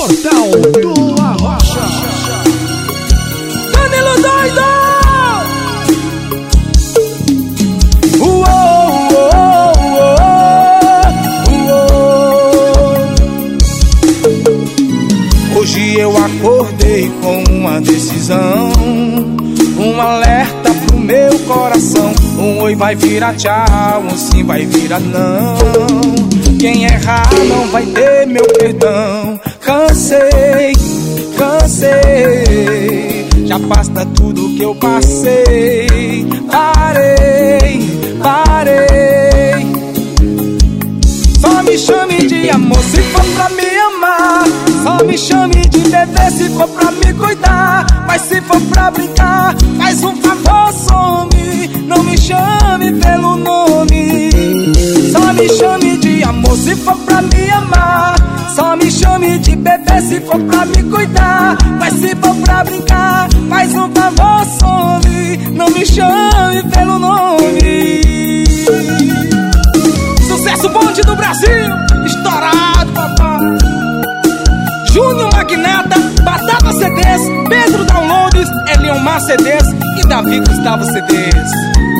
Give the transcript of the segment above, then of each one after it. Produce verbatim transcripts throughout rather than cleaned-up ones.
Portal do Arrocha. Danilo doido! Hoje eu acordei com uma decisão, um alerta pro meu coração. Um oi vai virar tchau, um sim vai virar não. Quem errar não vai ter meu perdão. Cansei, cansei, já basta tudo que eu passei. Parei, parei. Só me chame de amor se for pra me amar. Só me chame de bebê se for pra me cuidar. Mas se for pra brincar, faz um favor, some. Não me chame pelo nome. Só me chame de amor se for pra me amar. Só me chame de bebê se for pra me cuidar. Mas se for pra brincar, faz um favor, some. Não me chame pelo nome. Sucesso bonde do Brasil, estourado, papai. Júnior Magnata, Batata C Ds, Pedro Downloads, Eliomar C Ds e Davi Gustavo C Ds.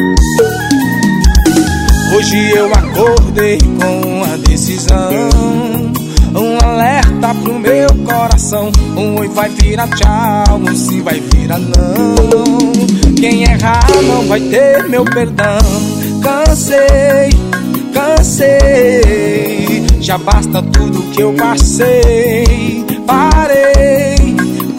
Hoje eu acordei com uma decisão, um alerta pro meu coração. Um oi vai virar tchau, um sim vai virar não. Quem errar não vai ter meu perdão. Cansei, cansei, já basta tudo que eu passei. Parei,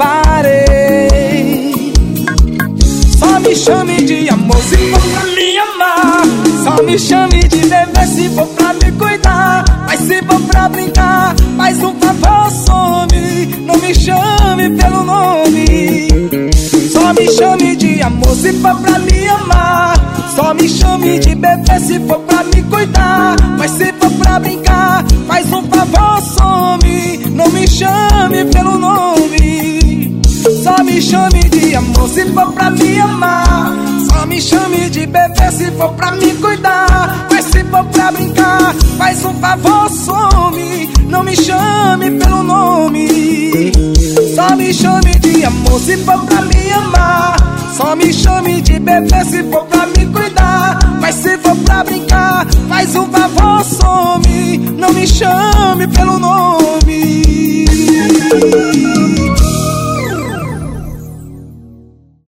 parei. Só me chame de amor se for pra me amar. Só me chame de bebê se for pra me cuidar. Mas se for pra brincar, faz um favor, some. Não me chame pelo nome. Só me chame de amor se for pra me amar. Só me chame de bebê se for pra me cuidar. Mas se for pra brincar, faz um favor, some. Não me chame pelo nome. Só me chame de amor se for pra me amar. Só me chame de bebê se for pra me cuidar. Mas se for pra brincar, faz um favor, some. Não me chame pelo nome. Só me chame de amor se for pra me amar. Só me chame de bebê se for pra me cuidar. Mas se for pra brincar, faz um favor, some. Não me chame pelo nome.